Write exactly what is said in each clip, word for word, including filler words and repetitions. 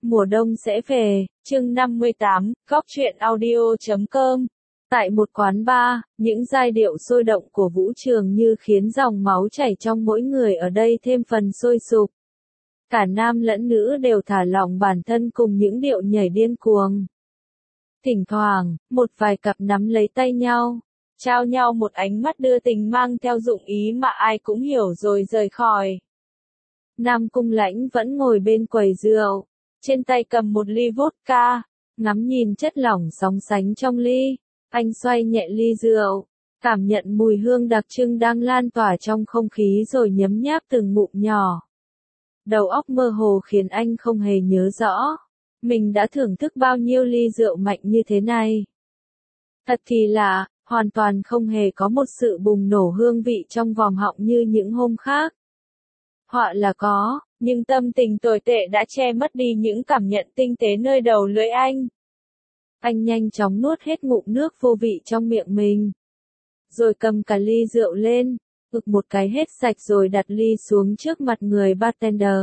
Mùa đông sẽ về, chương năm mươi tám, góc truyện audio chấm com. Tại một quán bar, những giai điệu sôi động của vũ trường như khiến dòng máu chảy trong mỗi người ở đây thêm phần sôi sục. Cả nam lẫn nữ đều thả lỏng bản thân cùng những điệu nhảy điên cuồng. Thỉnh thoảng, một vài cặp nắm lấy tay nhau, trao nhau một ánh mắt đưa tình mang theo dụng ý mà ai cũng hiểu rồi rời khỏi. Nam Cung Lãnh vẫn ngồi bên quầy rượu, trên tay cầm một ly vodka, ngắm nhìn chất lỏng sóng sánh trong ly. Anh xoay nhẹ ly rượu, cảm nhận mùi hương đặc trưng đang lan tỏa trong không khí rồi nhấm nháp từng ngụm nhỏ. Đầu óc mơ hồ khiến anh không hề nhớ rõ, mình đã thưởng thức bao nhiêu ly rượu mạnh như thế này. Thật kỳ lạ, hoàn toàn không hề có một sự bùng nổ hương vị trong vòm họng như những hôm khác. Họa là có, nhưng tâm tình tồi tệ đã che mất đi những cảm nhận tinh tế nơi đầu lưỡi anh. Anh nhanh chóng nuốt hết ngụm nước vô vị trong miệng mình. Rồi cầm cả ly rượu lên, ực một cái hết sạch rồi đặt ly xuống trước mặt người bartender.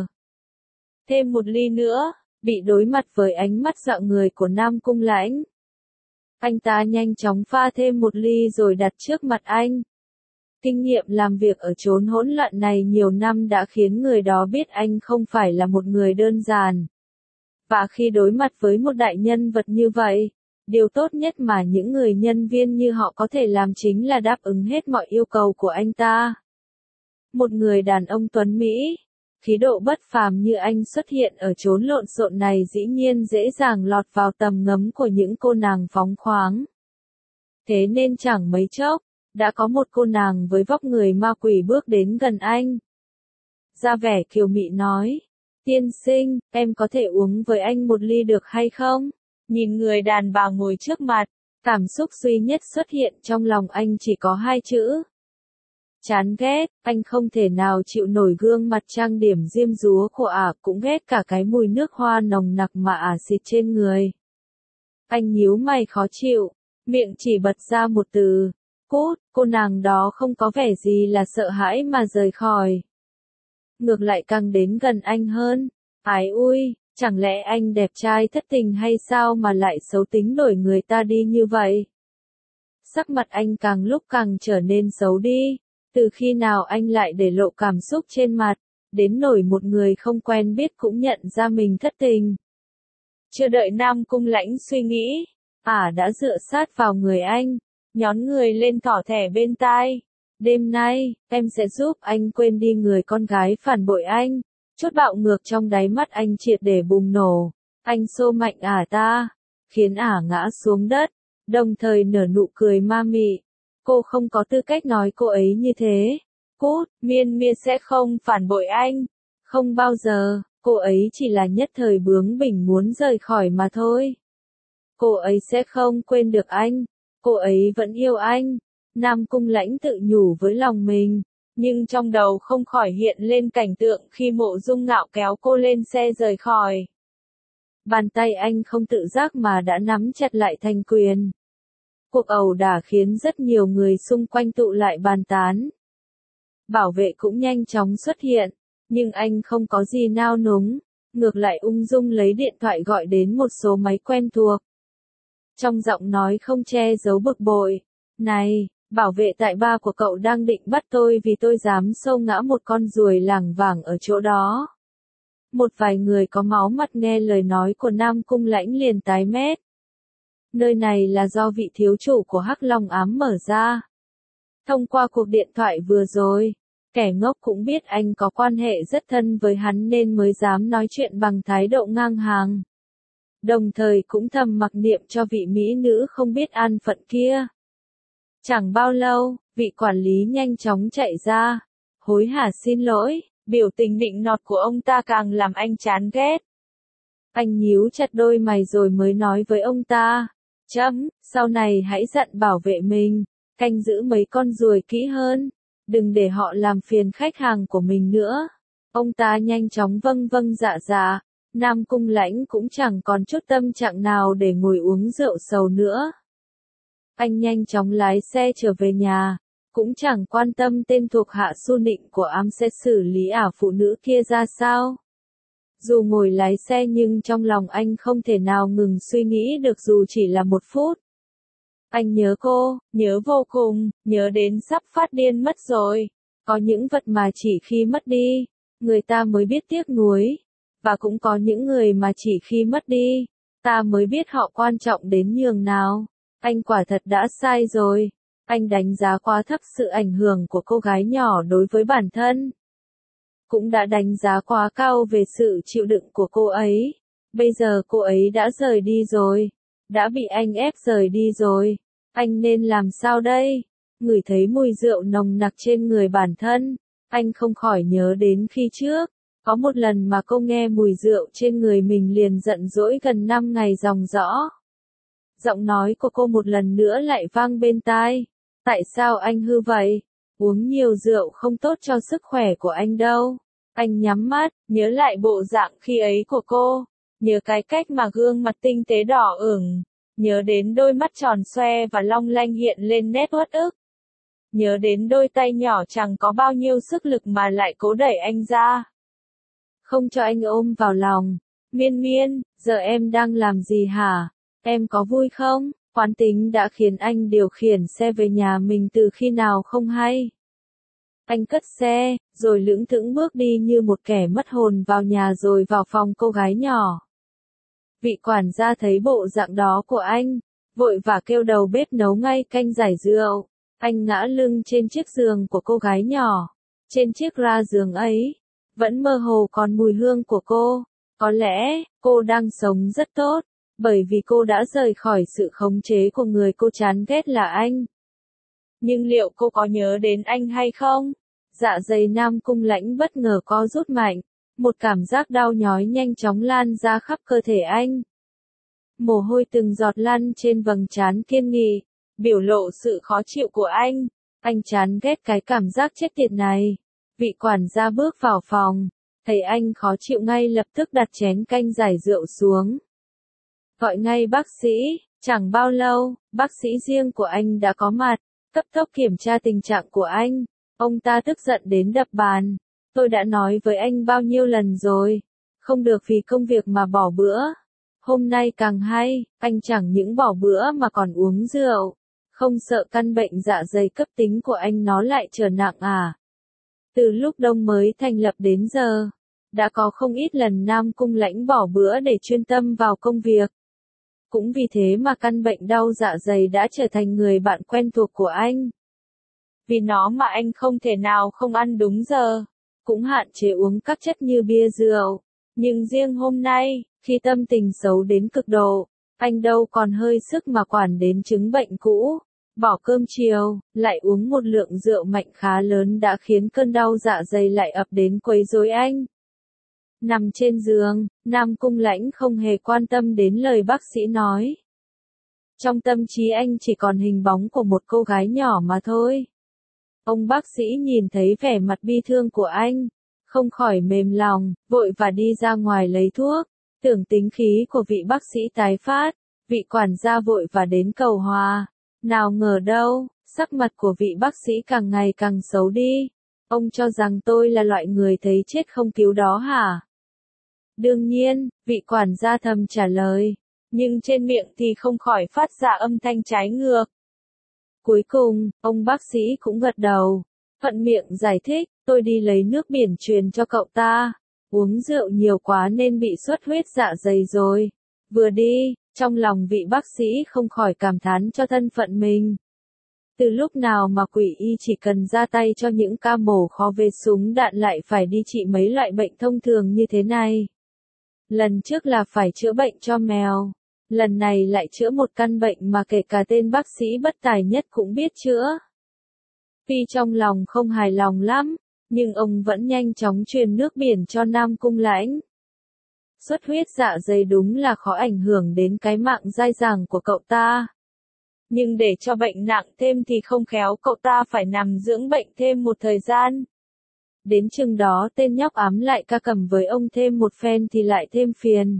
Thêm một ly nữa, bị đối mặt với ánh mắt dọa người của Nam Cung Lãnh. Anh ta nhanh chóng pha thêm một ly rồi đặt trước mặt anh. Kinh nghiệm làm việc ở chốn hỗn loạn này nhiều năm đã khiến người đó biết anh không phải là một người đơn giản. Và khi đối mặt với một đại nhân vật như vậy, điều tốt nhất mà những người nhân viên như họ có thể làm chính là đáp ứng hết mọi yêu cầu của anh ta. Một người đàn ông tuấn Mỹ, khí độ bất phàm như anh xuất hiện ở chốn lộn xộn này dĩ nhiên dễ dàng lọt vào tầm ngắm của những cô nàng phóng khoáng. Thế nên chẳng mấy chốc, đã có một cô nàng với vóc người ma quỷ bước đến gần anh. Ra vẻ kiều mị nói, tiên sinh, em có thể uống với anh một ly được hay không? Nhìn người đàn bà ngồi trước mặt, cảm xúc duy nhất xuất hiện trong lòng anh chỉ có hai chữ. Chán ghét, anh không thể nào chịu nổi gương mặt trang điểm diêm dúa của ả, cũng ghét cả cái mùi nước hoa nồng nặc mà ả xịt trên người. Anh nhíu mày khó chịu, miệng chỉ bật ra một từ, cút, cô nàng đó không có vẻ gì là sợ hãi mà rời khỏi. Ngược lại càng đến gần anh hơn, ái ui, chẳng lẽ anh đẹp trai thất tình hay sao mà lại xấu tính đổi người ta đi như vậy? Sắc mặt anh càng lúc càng trở nên xấu đi, từ khi nào anh lại để lộ cảm xúc trên mặt, đến nổi một người không quen biết cũng nhận ra mình thất tình. Chưa đợi Nam Cung Lãnh suy nghĩ, ả đã dựa sát vào người anh, nhón người lên thỏ thẻ bên tai. Đêm nay, em sẽ giúp anh quên đi người con gái phản bội anh. Chút bạo ngược trong đáy mắt anh triệt để bùng nổ. Anh xô mạnh ả ta, khiến ả ngã xuống đất, đồng thời nở nụ cười ma mị. Cô không có tư cách nói cô ấy như thế. Cút, miên miên sẽ không phản bội anh. Không bao giờ, cô ấy chỉ là nhất thời bướng bỉnh muốn rời khỏi mà thôi. Cô ấy sẽ không quên được anh. Cô ấy vẫn yêu anh. Nam Cung Lãnh tự nhủ với lòng mình, nhưng trong đầu không khỏi hiện lên cảnh tượng khi Mộ Dung Ngạo kéo cô lên xe rời khỏi. Bàn tay anh không tự giác mà đã nắm chặt lại thành quyền. Cuộc ẩu đả khiến rất nhiều người xung quanh tụ lại bàn tán. Bảo vệ cũng nhanh chóng xuất hiện, nhưng anh không có gì nao núng, ngược lại ung dung lấy điện thoại gọi đến một số máy quen thuộc. Trong giọng nói không che giấu bực bội, này, bảo vệ tại ba của cậu đang định bắt tôi vì tôi dám xâu ngã một con ruồi lảng vảng ở chỗ đó. Một vài người có máu mặt nghe lời nói của Nam Cung Lãnh liền tái mét. Nơi này là do vị thiếu chủ của Hắc Long Ám mở ra. Thông qua cuộc điện thoại vừa rồi, kẻ ngốc cũng biết anh có quan hệ rất thân với hắn nên mới dám nói chuyện bằng thái độ ngang hàng. Đồng thời cũng thầm mặc niệm cho vị mỹ nữ không biết an phận kia. Chẳng bao lâu, vị quản lý nhanh chóng chạy ra, hối hả xin lỗi, biểu tình nịnh nọt của ông ta càng làm anh chán ghét. Anh nhíu chặt đôi mày rồi mới nói với ông ta, chấm, sau này hãy dặn bảo vệ mình, canh giữ mấy con ruồi kỹ hơn, đừng để họ làm phiền khách hàng của mình nữa. Ông ta nhanh chóng vâng vâng dạ dạ, Nam Cung Lãnh cũng chẳng còn chút tâm trạng nào để ngồi uống rượu sầu nữa. Anh nhanh chóng lái xe trở về nhà, cũng chẳng quan tâm tên thuộc hạ Su Nịnh của ám sẽ xử lý ả phụ nữ kia ra sao. Dù ngồi lái xe nhưng trong lòng anh không thể nào ngừng suy nghĩ được dù chỉ là một phút. Anh nhớ cô, nhớ vô cùng, nhớ đến sắp phát điên mất rồi. Có những vật mà chỉ khi mất đi, người ta mới biết tiếc nuối. Và cũng có những người mà chỉ khi mất đi, ta mới biết họ quan trọng đến nhường nào. Anh quả thật đã sai rồi. Anh đánh giá quá thấp sự ảnh hưởng của cô gái nhỏ đối với bản thân. Cũng đã đánh giá quá cao về sự chịu đựng của cô ấy. Bây giờ cô ấy đã rời đi rồi. Đã bị anh ép rời đi rồi. Anh nên làm sao đây? Ngửi thấy mùi rượu nồng nặc trên người bản thân. Anh không khỏi nhớ đến khi trước. Có một lần mà cô nghe mùi rượu trên người mình liền giận dỗi gần năm ngày dòng dõ. Giọng nói của cô một lần nữa lại vang bên tai. Tại sao anh hư vậy? Uống nhiều rượu không tốt cho sức khỏe của anh đâu. Anh nhắm mắt, nhớ lại bộ dạng khi ấy của cô. Nhớ cái cách mà gương mặt tinh tế đỏ ửng. Nhớ đến đôi mắt tròn xoe và long lanh hiện lên nét uất ức. Nhớ đến đôi tay nhỏ chẳng có bao nhiêu sức lực mà lại cố đẩy anh ra. Không cho anh ôm vào lòng. Miên Miên, giờ em đang làm gì hả? Em có vui không? Quán tính đã khiến anh điều khiển xe về nhà mình từ khi nào không hay. Anh cất xe, rồi lững thững bước đi như một kẻ mất hồn vào nhà rồi vào phòng cô gái nhỏ. Vị quản gia thấy bộ dạng đó của anh, vội vã kêu đầu bếp nấu ngay canh giải rượu. Anh ngã lưng trên chiếc giường của cô gái nhỏ. Trên chiếc ra giường ấy, vẫn mơ hồ còn mùi hương của cô. Có lẽ, cô đang sống rất tốt, bởi vì cô đã rời khỏi sự khống chế của người cô chán ghét là anh. Nhưng liệu cô có nhớ đến anh hay không? Dạ dày Nam Cung Lãnh bất ngờ co rút mạnh. Một cảm giác đau nhói nhanh chóng lan ra khắp cơ thể anh. Mồ hôi từng giọt lăn trên vầng trán kiên nghị, biểu lộ sự khó chịu của anh. Anh chán ghét cái cảm giác chết tiệt này. Vị quản gia bước vào phòng, thấy anh khó chịu ngay lập tức đặt chén canh giải rượu xuống. Gọi ngay bác sĩ. Chẳng bao lâu, bác sĩ riêng của anh đã có mặt, cấp tốc kiểm tra tình trạng của anh. Ông ta tức giận đến đập bàn. Tôi đã nói với anh bao nhiêu lần rồi, không được vì công việc mà bỏ bữa. Hôm nay càng hay, anh chẳng những bỏ bữa mà còn uống rượu. Không sợ căn bệnh dạ dày cấp tính của anh nó lại trở nặng à? Từ lúc Đông mới thành lập đến giờ, đã có không ít lần Nam Cung Lãnh bỏ bữa để chuyên tâm vào công việc. Cũng vì thế mà căn bệnh đau dạ dày đã trở thành người bạn quen thuộc của anh. Vì nó mà anh không thể nào không ăn đúng giờ, cũng hạn chế uống các chất như bia rượu. Nhưng riêng hôm nay, khi tâm tình xấu đến cực độ, anh đâu còn hơi sức mà quản đến chứng bệnh cũ. Bỏ cơm chiều, lại uống một lượng rượu mạnh khá lớn đã khiến cơn đau dạ dày lại ập đến quấy rối anh. Nằm trên giường, Nam Cung Lãnh không hề quan tâm đến lời bác sĩ nói. Trong tâm trí anh chỉ còn hình bóng của một cô gái nhỏ mà thôi. Ông bác sĩ nhìn thấy vẻ mặt bi thương của anh, không khỏi mềm lòng, vội và đi ra ngoài lấy thuốc. Tưởng tính khí của vị bác sĩ tái phát, vị quản gia vội và đến cầu hòa. Nào ngờ đâu, sắc mặt của vị bác sĩ càng ngày càng xấu đi. Ông cho rằng tôi là loại người thấy chết không cứu đó hả? Đương nhiên, vị quản gia thầm trả lời, nhưng trên miệng thì không khỏi phát ra âm thanh trái ngược. Cuối cùng, ông bác sĩ cũng gật đầu, thuận miệng giải thích, tôi đi lấy nước biển truyền cho cậu ta. Uống rượu nhiều quá nên bị xuất huyết dạ dày rồi. Vừa đi, trong lòng vị bác sĩ không khỏi cảm thán cho thân phận mình. Từ lúc nào mà quỷ y chỉ cần ra tay cho những ca mổ khó về súng đạn lại phải đi trị mấy loại bệnh thông thường như thế này. Lần trước là phải chữa bệnh cho mèo, lần này lại chữa một căn bệnh mà kể cả tên bác sĩ bất tài nhất cũng biết chữa. Tuy trong lòng không hài lòng lắm, nhưng ông vẫn nhanh chóng truyền nước biển cho Nam Cung Lãnh. Xuất huyết dạ dày đúng là khó ảnh hưởng đến cái mạng dai dẳng của cậu ta. Nhưng để cho bệnh nặng thêm thì không khéo cậu ta phải nằm dưỡng bệnh thêm một thời gian. Đến chừng đó tên nhóc ám lại ca cầm với ông thêm một phen thì lại thêm phiền.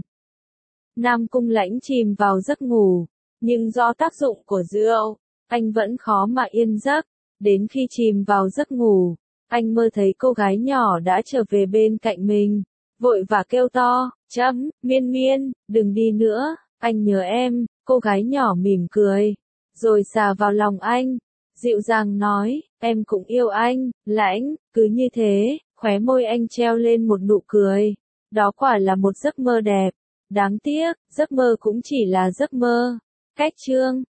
Nam Cung Lãnh chìm vào giấc ngủ, nhưng do tác dụng của rượu, anh vẫn khó mà yên giấc. Đến khi chìm vào giấc ngủ, anh mơ thấy cô gái nhỏ đã trở về bên cạnh mình, vội và kêu to, chấm, Miên Miên, đừng đi nữa, anh nhớ em, cô gái nhỏ mỉm cười, rồi xà vào lòng anh, dịu dàng nói, em cũng yêu anh, Lãnh, cứ như thế, khóe môi anh treo lên một nụ cười, đó quả là một giấc mơ đẹp, đáng tiếc, giấc mơ cũng chỉ là giấc mơ. Cách chương